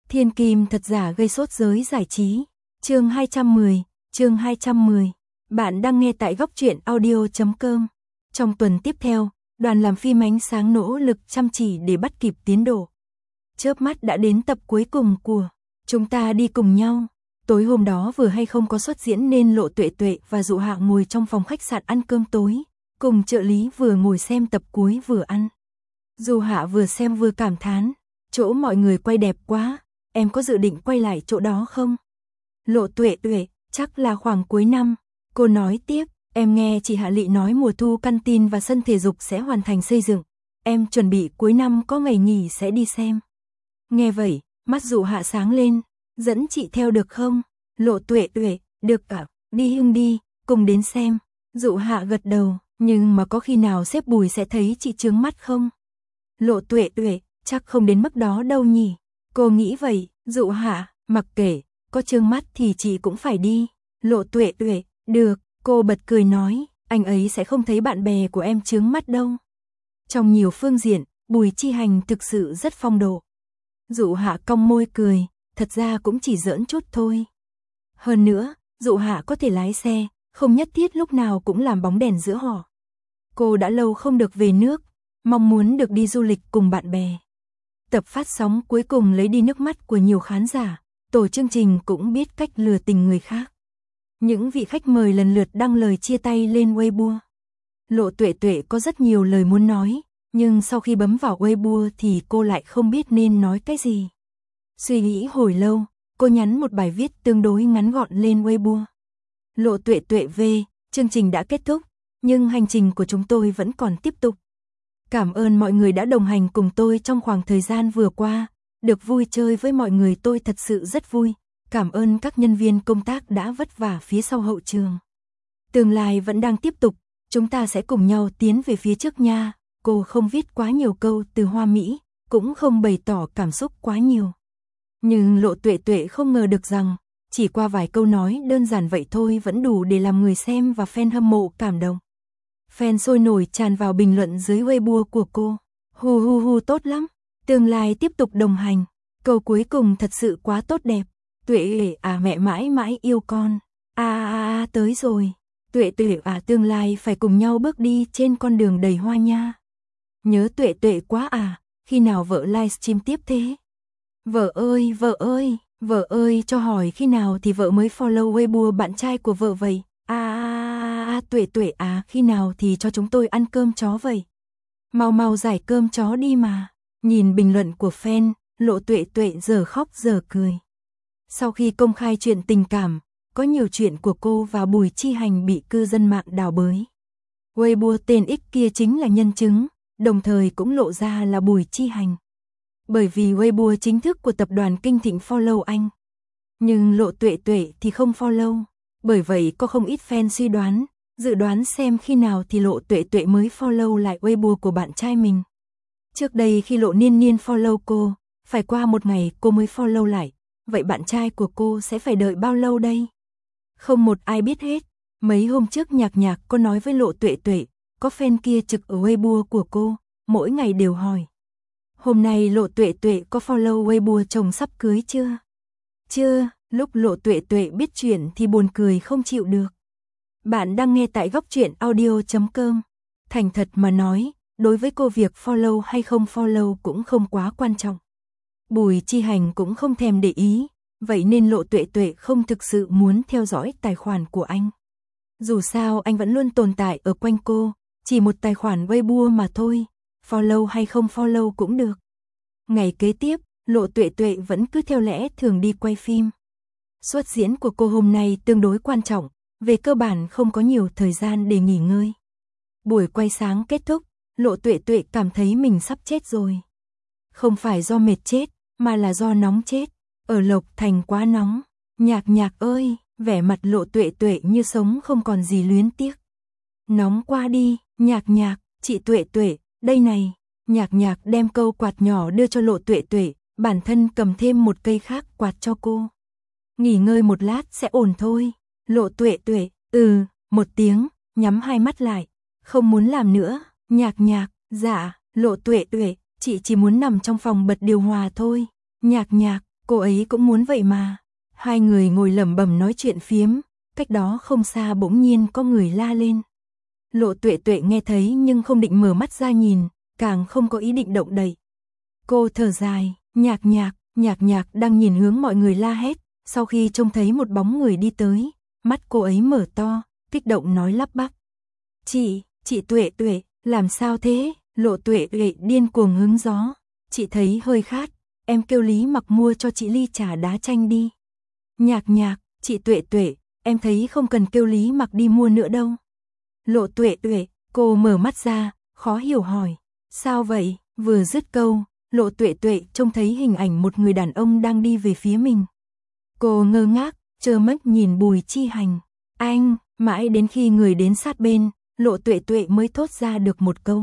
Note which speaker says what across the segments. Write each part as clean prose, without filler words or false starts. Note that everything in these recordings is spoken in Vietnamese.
Speaker 1: Thiên kim thật giả gây sốt giới giải trí. Chương 210. Bạn đang nghe tại góc truyện audio.com. Trong tuần tiếp theo, đoàn làm phim ánh sáng nỗ lực chăm chỉ để bắt kịp tiến độ. Chớp mắt đã đến tập cuối cùng của Chúng ta đi cùng nhau. Tối hôm đó vừa hay không có xuất diễn nên Lộ Tuệ Tuệ và Dụ Hạ ngồi trong phòng khách sạn ăn cơm tối, cùng trợ lý vừa ngồi xem tập cuối vừa ăn. Dụ Hạ vừa xem vừa cảm thán, chỗ mọi người quay đẹp quá, em có dự định quay lại chỗ đó không? Lộ Tuệ Tuệ, chắc là khoảng cuối năm. Cô nói tiếp, em nghe chị Hạ Lị nói mùa thu căn tin và sân thể dục sẽ hoàn thành xây dựng. Em chuẩn bị cuối năm có ngày nghỉ sẽ đi xem. Nghe vậy, mắt Dụ Hạ sáng lên, dẫn chị theo được không? Lộ Tuệ Tuệ, được ạ, đi Hưng đi, cùng đến xem. Dụ Hạ gật đầu, nhưng mà có khi nào sếp Bùi sẽ thấy chị chướng mắt không? Lộ Tuệ Tuệ, chắc không đến mức đó đâu nhỉ. Cô nghĩ vậy. Dụ Hạ, mặc kệ, có chướng mắt thì chị cũng phải đi. Lộ Tuệ Tuệ, được, cô bật cười nói, anh ấy sẽ không thấy bạn bè của em chướng mắt đâu. Trong nhiều phương diện, Bùi Chi Hành thực sự rất phong độ. Dụ Hạ cong môi cười, thật ra cũng chỉ giỡn chút thôi. Hơn nữa, Dụ Hạ có thể lái xe, không nhất thiết lúc nào cũng làm bóng đèn giữa họ. Cô đã lâu không được về nước, mong muốn được đi du lịch cùng bạn bè. Tập phát sóng cuối cùng lấy đi nước mắt của nhiều khán giả, tổ chương trình cũng biết cách lừa tình người khác. Những vị khách mời lần lượt đăng lời chia tay lên Weibo. Lộ Tuệ Tuệ có rất nhiều lời muốn nói, nhưng sau khi bấm vào Weibo thì cô lại không biết nên nói cái gì. Suy nghĩ hồi lâu, cô nhắn một bài viết tương đối ngắn gọn lên Weibo. Lộ Tuệ Tuệ về, chương trình đã kết thúc, nhưng hành trình của chúng tôi vẫn còn tiếp tục. Cảm ơn mọi người đã đồng hành cùng tôi trong khoảng thời gian vừa qua, được vui chơi với mọi người tôi thật sự rất vui. Cảm ơn các nhân viên công tác đã vất vả phía sau hậu trường. Tương lai vẫn đang tiếp tục, chúng ta sẽ cùng nhau tiến về phía trước nha. Cô không viết quá nhiều câu từ hoa mỹ, cũng không bày tỏ cảm xúc quá nhiều. Nhưng Lộ Tuệ Tuệ không ngờ được rằng, chỉ qua vài câu nói đơn giản vậy thôi vẫn đủ để làm người xem và fan hâm mộ cảm động. Fan sôi nổi tràn vào bình luận dưới Weibo của cô. Hu hu hu, tốt lắm, tương lai tiếp tục đồng hành. Câu cuối cùng thật sự quá tốt đẹp. Tuệ à, mẹ mãi mãi yêu con. Tới rồi. Tuệ Tuệ à, tương lai phải cùng nhau bước đi trên con đường đầy hoa nha. Nhớ Tuệ Tuệ quá à, khi nào vợ livestream tiếp thế? Vợ ơi, cho hỏi khi nào thì vợ mới follow Weibo bạn trai của vợ vậy? Tuệ Tuệ à, khi nào thì cho chúng tôi ăn cơm chó vậy? Mau giải cơm chó đi mà. Nhìn bình luận của fan, Lộ Tuệ Tuệ giờ khóc giờ cười. Sau khi công khai chuyện tình cảm, có nhiều chuyện của cô và Bùi Chi Hành bị cư dân mạng đào bới. Weibo tên X kia chính là nhân chứng, đồng thời cũng lộ ra là Bùi Chi Hành. Bởi vì Weibo chính thức của tập đoàn Kinh Thịnh follow anh. Nhưng Lộ Tuệ Tuệ thì không follow. Bởi vậy có không ít fan suy đoán, dự đoán xem khi nào thì Lộ Tuệ Tuệ mới follow lại Weibo của bạn trai mình. Trước đây khi Lộ Niên Niên follow cô, phải qua một ngày cô mới follow lại. Vậy bạn trai của cô sẽ phải đợi bao lâu đây? Không một ai biết hết. Mấy hôm trước Nhạc có nói với Lộ Tuệ Tuệ, có fan kia trực ở Weibo của cô, mỗi ngày đều hỏi. Hôm nay Lộ Tuệ Tuệ có follow Weibo chồng sắp cưới chưa? Chưa. Lúc Lộ Tuệ Tuệ biết chuyện thì buồn cười không chịu được. Bạn đang nghe tại góc truyện audio.com. Thành thật mà nói, đối với cô việc follow hay không follow cũng không quá quan trọng. Bùi Chi Hành cũng không thèm để ý, vậy nên Lộ Tuệ Tuệ không thực sự muốn theo dõi tài khoản của anh. Dù sao anh vẫn luôn tồn tại ở quanh cô, chỉ một tài khoản Weibo mà thôi, follow hay không follow cũng được. Ngày kế tiếp, Lộ Tuệ Tuệ vẫn cứ theo lẽ thường đi quay phim. Xuất diễn của cô hôm nay tương đối quan trọng, về cơ bản không có nhiều thời gian để nghỉ ngơi. Buổi quay sáng kết thúc, Lộ Tuệ Tuệ cảm thấy mình sắp chết rồi. Không phải do mệt chết, mà là do nóng chết. Ở Lộc Thành quá nóng. Nhạc ơi, vẻ mặt Lộ Tuệ Tuệ như sống không còn gì luyến tiếc. Nóng qua đi, Nhạc, chị Tuệ Tuệ, đây này. Nhạc đem câu quạt nhỏ đưa cho Lộ Tuệ Tuệ, bản thân cầm thêm một cây khác quạt cho cô. Nghỉ ngơi một lát sẽ ổn thôi. Lộ Tuệ Tuệ, một tiếng, nhắm hai mắt lại. Không muốn làm nữa. Nhạc, dạ. Lộ Tuệ Tuệ, chị chỉ muốn nằm trong phòng bật điều hòa thôi. Nhạc, cô ấy cũng muốn vậy mà. Hai người ngồi lẩm bẩm nói chuyện phiếm, cách đó không xa bỗng nhiên có người la lên. Lộ Tuệ Tuệ nghe thấy nhưng không định mở mắt ra nhìn, càng không có ý định động đậy. Cô thở dài, Nhạc Nhạc đang nhìn hướng mọi người la hét, sau khi trông thấy một bóng người đi tới, mắt cô ấy mở to, kích động nói lắp bắp. Chị Tuệ Tuệ, làm sao thế? Lộ Tuệ Tuệ điên cuồng hứng gió. Chị thấy hơi khát, em kêu Lý Mặc mua cho chị ly trà đá chanh đi. Nhạc, chị Tuệ Tuệ, em thấy không cần kêu Lý Mặc đi mua nữa đâu. Lộ Tuệ Tuệ, cô mở mắt ra, khó hiểu hỏi. Sao vậy? Vừa dứt câu, Lộ Tuệ Tuệ trông thấy hình ảnh một người đàn ông đang đi về phía mình. Cô ngơ ngác, trơ mắt nhìn Bùi Chi Hành. Anh, mãi đến khi người đến sát bên, Lộ Tuệ Tuệ mới thốt ra được một câu.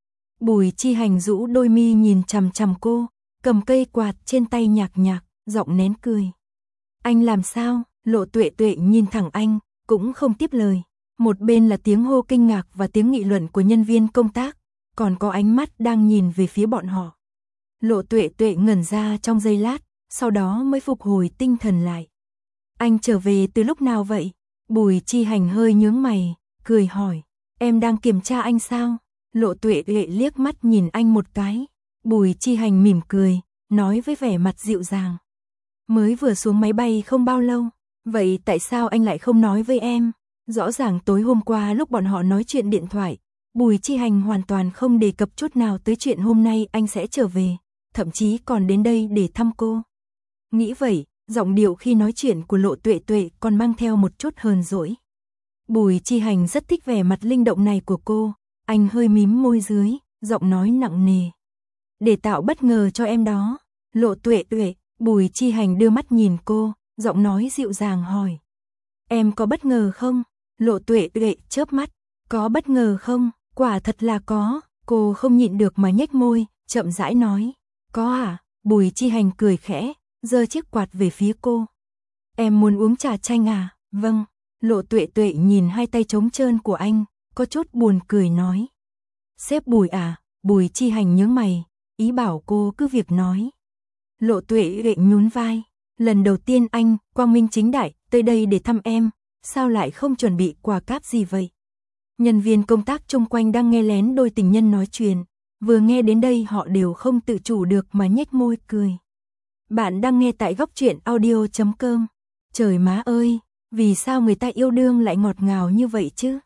Speaker 1: Bùi Chi Hành rũ đôi mi nhìn chằm chằm cô, cầm cây quạt trên tay Nhạc, giọng nén cười. Anh làm sao? Lộ Tuệ Tuệ nhìn thẳng anh, cũng không tiếp lời. Một bên là tiếng hô kinh ngạc và tiếng nghị luận của nhân viên công tác, còn có ánh mắt đang nhìn về phía bọn họ. Lộ Tuệ Tuệ ngẩn ra trong giây lát, sau đó mới phục hồi tinh thần lại. Anh trở về từ lúc nào vậy? Bùi Chi Hành hơi nhướng mày, cười hỏi. Em đang kiểm tra anh sao? Lộ Tuệ Tuệ liếc mắt nhìn anh một cái. Bùi Chi Hành mỉm cười, nói với vẻ mặt dịu dàng. Mới vừa xuống máy bay không bao lâu, vậy tại sao anh lại không nói với em? Rõ ràng tối hôm qua lúc bọn họ nói chuyện điện thoại, Bùi Chi Hành hoàn toàn không đề cập chút nào tới chuyện hôm nay anh sẽ trở về, thậm chí còn đến đây để thăm cô. Nghĩ vậy, giọng điệu khi nói chuyện của Lộ Tuệ Tuệ còn mang theo một chút hờn dỗi. Bùi Chi Hành rất thích vẻ mặt linh động này của cô, anh hơi mím môi dưới, giọng nói nặng nề. Để tạo bất ngờ cho em đó. Lộ Tuệ Tuệ, Bùi Chi Hành đưa mắt nhìn cô, giọng nói dịu dàng hỏi. Em có bất ngờ không? Lộ Tuệ Tuệ chớp mắt. Có bất ngờ không? Quả thật là có. Cô không nhịn được mà nhếch môi, chậm rãi nói. Có à? Bùi Chi Hành cười khẽ, giơ chiếc quạt về phía cô. Em muốn uống trà chanh à? Vâng. Lộ Tuệ Tuệ nhìn hai tay trống trơn của anh, có chút buồn cười nói. Sếp Bùi à? Bùi Chi Hành nhướng mày, ý bảo cô cứ việc nói. Lộ Tuệ Tuệ nhún vai. Lần đầu tiên anh, quang minh chính đại, tới đây để thăm em, sao lại không chuẩn bị quà cáp gì vậy? Nhân viên công tác chung quanh đang nghe lén đôi tình nhân nói chuyện, vừa nghe đến đây họ đều không tự chủ được mà nhếch môi cười. Bạn đang nghe tại Góc Truyện Audio.com. Trời má ơi, vì sao người ta yêu đương lại ngọt ngào như vậy chứ?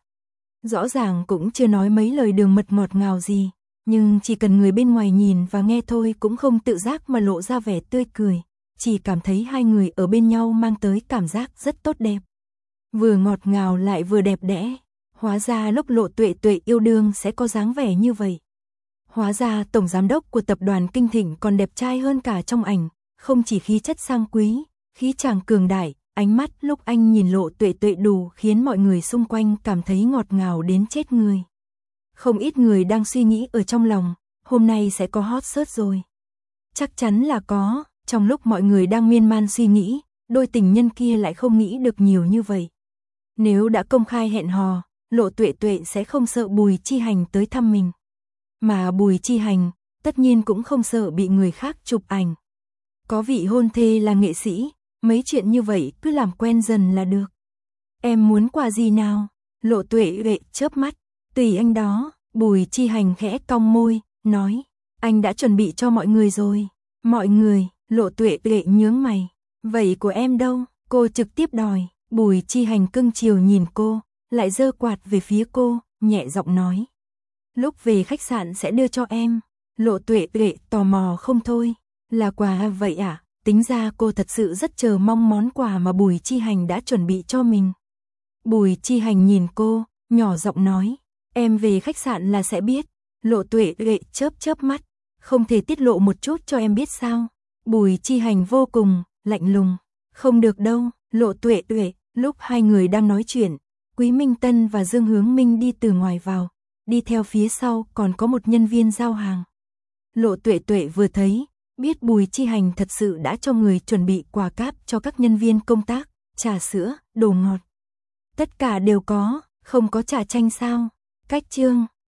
Speaker 1: Rõ ràng cũng chưa nói mấy lời đường mật ngọt ngào gì, nhưng chỉ cần người bên ngoài nhìn và nghe thôi cũng không tự giác mà lộ ra vẻ tươi cười, chỉ cảm thấy hai người ở bên nhau mang tới cảm giác rất tốt đẹp. Vừa ngọt ngào lại vừa đẹp đẽ, hóa ra lúc Lộ Tuệ Tuệ yêu đương sẽ có dáng vẻ như vậy. Hóa ra tổng giám đốc của tập đoàn Kinh Thịnh còn đẹp trai hơn cả trong ảnh, không chỉ khí chất sang quý, khí chàng cường đại, ánh mắt lúc anh nhìn Lộ Tuệ Tuệ đủ khiến mọi người xung quanh cảm thấy ngọt ngào đến chết người. Không ít người đang suy nghĩ ở trong lòng, hôm nay sẽ có hot search rồi. Chắc chắn là có, trong lúc mọi người đang miên man suy nghĩ, đôi tình nhân kia lại không nghĩ được nhiều như vậy. Nếu đã công khai hẹn hò, Lộ Tuệ Tuệ sẽ không sợ Bùi Chi Hành tới thăm mình. Mà Bùi Chi Hành, tất nhiên cũng không sợ bị người khác chụp ảnh. Có vị hôn thê là nghệ sĩ, mấy chuyện như vậy cứ làm quen dần là được. Em muốn quà gì nào? Lộ Tuệ Tuệ chớp mắt. Tùy anh đó. Bùi Chi Hành khẽ cong môi, nói. Anh đã chuẩn bị cho mọi người rồi. Mọi người? Lộ Tuệ Tuệ nhướng mày. Vậy của em đâu? Cô trực tiếp đòi. Bùi Chi Hành cưng chiều nhìn cô, lại giơ quạt về phía cô, nhẹ giọng nói. Lúc về khách sạn sẽ đưa cho em. Lộ Tuệ Tuệ tò mò không thôi. Là quà vậy à? Tính ra cô thật sự rất chờ mong món quà mà Bùi Chi Hành đã chuẩn bị cho mình. Bùi Chi Hành nhìn cô, nhỏ giọng nói. Em về khách sạn là sẽ biết. Lộ Tuệ Tuệ chớp mắt. Không thể tiết lộ một chút cho em biết sao? Bùi Chi Hành vô cùng lạnh lùng. Không được đâu. Lộ Tuệ Tuệ. Lúc hai người đang nói chuyện, Quý Minh Tân và Dương Hướng Minh đi từ ngoài vào, đi theo phía sau còn có một nhân viên giao hàng. Lộ Tuệ Tuệ vừa thấy, biết Bùi Chi Hành thật sự đã cho người chuẩn bị quà cáp cho các nhân viên công tác, trà sữa, đồ ngọt. Tất cả đều có, không có trà chanh sao? Cách chương